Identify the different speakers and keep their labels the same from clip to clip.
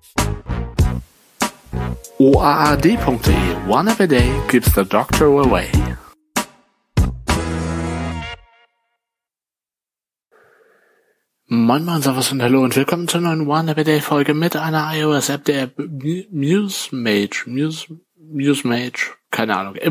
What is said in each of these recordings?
Speaker 1: OAAD.de One App a Day keeps the doctor away. Moin Moin, Servus und Hallo und willkommen zur neuen One App a Day Folge mit einer iOS-App, der Musemage, keine Ahnung,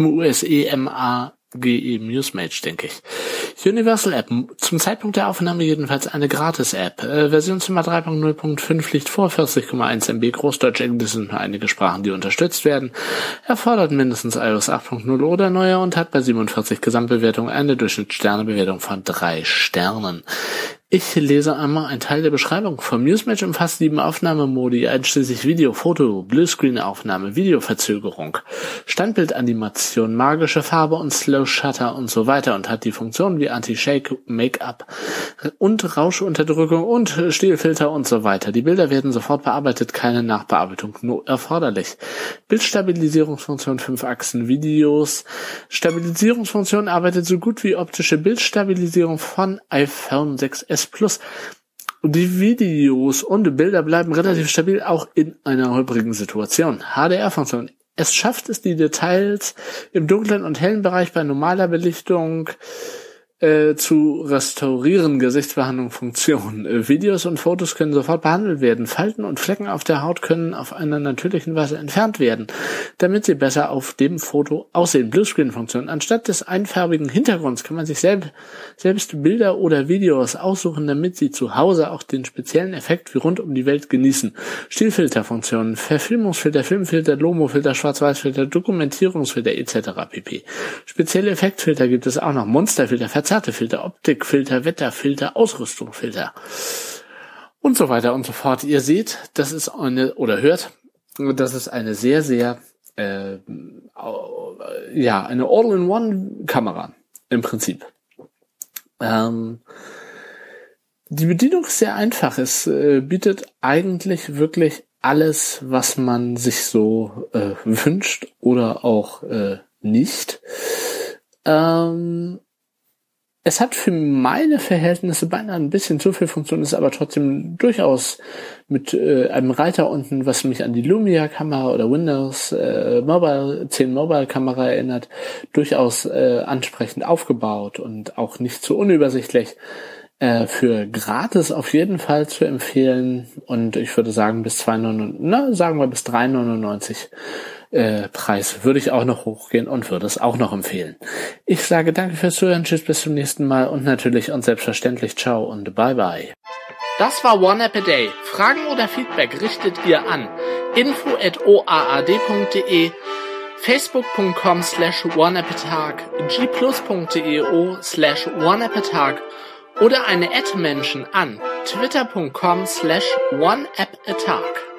Speaker 1: Musemage, denke ich. Universal App, zum Zeitpunkt der Aufnahme jedenfalls eine Gratis-App. Versionsnummer 3.0.5 liegt vor, 40,1 MB, Großdeutsch, Englisch sind nur einige Sprachen, die unterstützt werden. Erfordert mindestens iOS 8.0 oder neuer und hat bei 47 Gesamtbewertungen eine Durchschnittssternebewertung von 3 Sternen. Ich lese einmal einen Teil der Beschreibung. Vom Musemage umfasst 7 Aufnahmemodi, einschließlich Video, Foto, Bluescreen-Aufnahme, Videoverzögerung, Standbildanimation, magische Farbe und Slow Shutter und so weiter und hat die Funktionen wie Anti-Shake, Make-up und Rauschunterdrückung und Stilfilter und so weiter. Die Bilder werden sofort bearbeitet, keine Nachbearbeitung nur erforderlich. Bildstabilisierungsfunktion 5 Achsen, Videos. Stabilisierungsfunktion arbeitet so gut wie optische Bildstabilisierung von iPhone 6s Plus. Die Videos und Bilder bleiben relativ stabil, auch in einer holprigen Situation. HDR-Funktion. Es schafft es, die Details im dunklen und hellen Bereich bei normaler Belichtung zu restaurieren. Gesichtsbehandlung Funktion. Videos und Fotos können sofort behandelt werden. Falten und Flecken auf der Haut können auf einer natürlichen Weise entfernt werden, damit sie besser auf dem Foto aussehen. Bluescreen-Funktion. Anstatt des einfarbigen Hintergrunds kann man sich selbst Bilder oder Videos aussuchen, damit sie zu Hause auch den speziellen Effekt wie rund um die Welt genießen. Stilfilterfunktionen. Verfilmungsfilter, Filmfilter, Lomo-Filter, Schwarz-Weiß-Filter, Dokumentierungsfilter etc. pp. Spezielle Effektfilter gibt es auch noch. Monsterfilter, verzerrte Filter, Optikfilter, Wetterfilter, Ausrüstungsfilter und so weiter und so fort. Ihr seht, das ist eine sehr, sehr eine All-in-One-Kamera im Prinzip. Die Bedienung ist sehr einfach. Es bietet eigentlich wirklich alles, was man sich so wünscht oder auch nicht. Es hat für meine Verhältnisse beinahe ein bisschen zu viel Funktion, ist aber trotzdem durchaus mit einem Reiter unten, was mich an die Lumia-Kamera oder Windows 10 Mobile-Kamera erinnert, durchaus ansprechend aufgebaut und auch nicht zu unübersichtlich. Für gratis auf jeden Fall zu empfehlen und ich würde sagen bis 3,99 Preis würde ich auch noch hochgehen und würde es auch noch empfehlen. Ich sage danke fürs Zuhören, tschüss, bis zum nächsten Mal und natürlich und selbstverständlich ciao und bye bye. Das war One App a Day. Fragen oder Feedback richtet ihr an info@oaad.de, facebook.com/oneappatag, gplus.de/oneappatag oder eine @Menschen an twitter.com/oneappatag.